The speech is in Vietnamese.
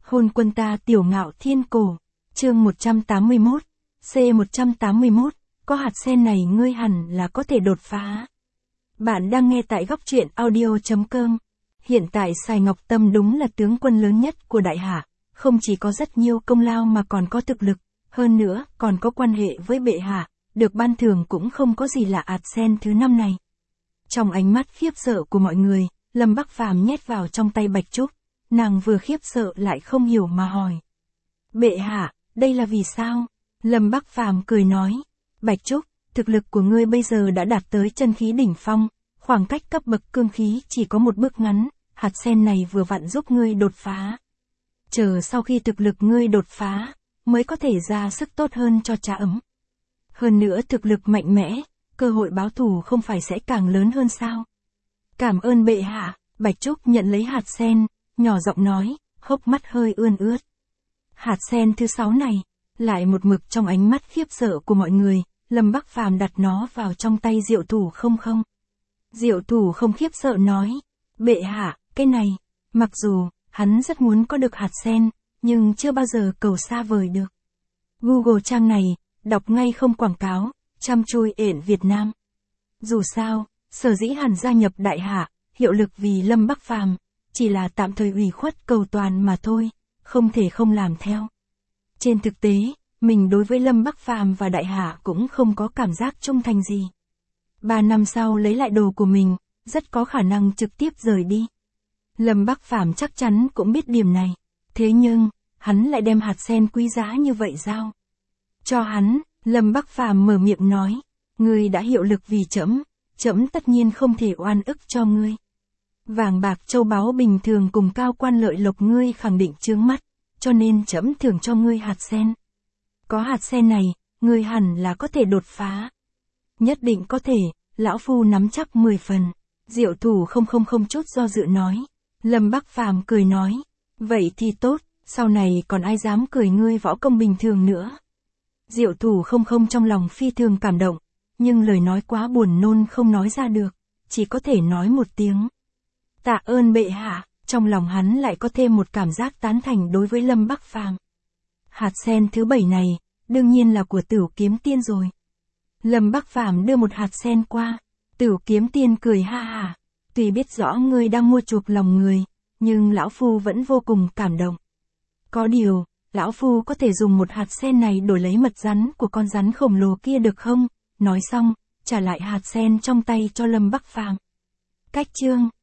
Hôn quân ta tiểu ngạo thiên cổ. Chương 181. C181. Có hạt sen này ngươi hẳn là có thể đột phá. Bạn đang nghe tại góc truyện audio.com. Hiện tại Sài Ngọc Tâm đúng là tướng quân lớn nhất của Đại Hạ, không chỉ có rất nhiều công lao mà còn có thực lực, hơn nữa còn có quan hệ với bệ hạ, được ban thưởng cũng không có gì lạ. Hạt sen thứ năm này. Trong ánh mắt khiếp sợ của mọi người, Lâm Bắc Phàm nhét vào trong tay Bạch Trúc, nàng vừa khiếp sợ lại không hiểu mà hỏi. Bệ hạ, đây là vì sao? Lâm Bắc Phàm cười nói, Bạch Trúc, thực lực của ngươi bây giờ đã đạt tới chân khí đỉnh phong, khoảng cách cấp bậc cương khí chỉ có một bước ngắn, hạt sen này vừa vặn giúp ngươi đột phá. Chờ sau khi thực lực ngươi đột phá, mới có thể ra sức tốt hơn cho trà ấm. Hơn nữa thực lực mạnh mẽ, cơ hội báo thù không phải sẽ càng lớn hơn sao? Cảm ơn bệ hạ. Bạch Trúc nhận lấy hạt sen, nhỏ giọng nói, hốc mắt hơi ươn ướt. Hạt sen thứ 6 này, lại một mực trong ánh mắt khiếp sợ của mọi người, Lâm Bắc Phàm đặt nó vào trong tay Diệu Thủ không không. Diệu Thủ không khiếp sợ nói, bệ hạ, cái này, mặc dù, hắn rất muốn có được hạt sen, nhưng chưa bao giờ cầu xa vời được. Google trang này, đọc ngay không quảng cáo, chăm chui ển Việt Nam. Dù sao, sở dĩ hắn gia nhập Đại Hạ, hiệu lực vì Lâm Bắc Phàm, chỉ là tạm thời ủy khuất cầu toàn mà thôi, không thể không làm theo. Trên thực tế, mình đối với Lâm Bắc Phàm và Đại Hạ cũng không có cảm giác trung thành gì. 3 năm sau lấy lại đồ của mình, rất có khả năng trực tiếp rời đi. Lâm Bắc Phàm chắc chắn cũng biết điểm này, thế nhưng, hắn lại đem hạt sen quý giá như vậy giao cho hắn. Lâm Bắc Phàm mở miệng nói, ngươi đã hiệu lực vì trẫm, trẫm tất nhiên không thể oan ức cho ngươi. Vàng bạc châu báu bình thường cùng cao quan lợi lộc ngươi khẳng định chướng mắt, cho nên trẫm thưởng cho ngươi hạt sen. Có hạt sen này, ngươi hẳn là có thể đột phá. Nhất định có thể, lão phu nắm chắc 10 phần. Diệu Thủ không chút do dự nói. Lâm Bắc Phàm cười nói, vậy thì tốt, sau này còn ai dám cười ngươi võ công bình thường nữa. Diệu Thủ không trong lòng phi thường cảm động, nhưng lời nói quá buồn nôn không nói ra được, chỉ có thể nói một tiếng. Tạ ơn bệ hạ. Trong lòng hắn lại có thêm một cảm giác tán thành đối với Lâm Bắc Phàm. Hạt sen thứ 7 này, đương nhiên là của Tửu Kiếm Tiên rồi. Lâm Bắc Phàm đưa một hạt sen qua, Tửu Kiếm Tiên cười ha hả, tuy biết rõ ngươi đang mua chuộc lòng người, nhưng lão phu vẫn vô cùng cảm động. Có điều, lão phu có thể dùng một hạt sen này đổi lấy mật rắn của con rắn khổng lồ kia được không? Nói xong, trả lại hạt sen trong tay cho Lâm Bắc Phàm. Cách chương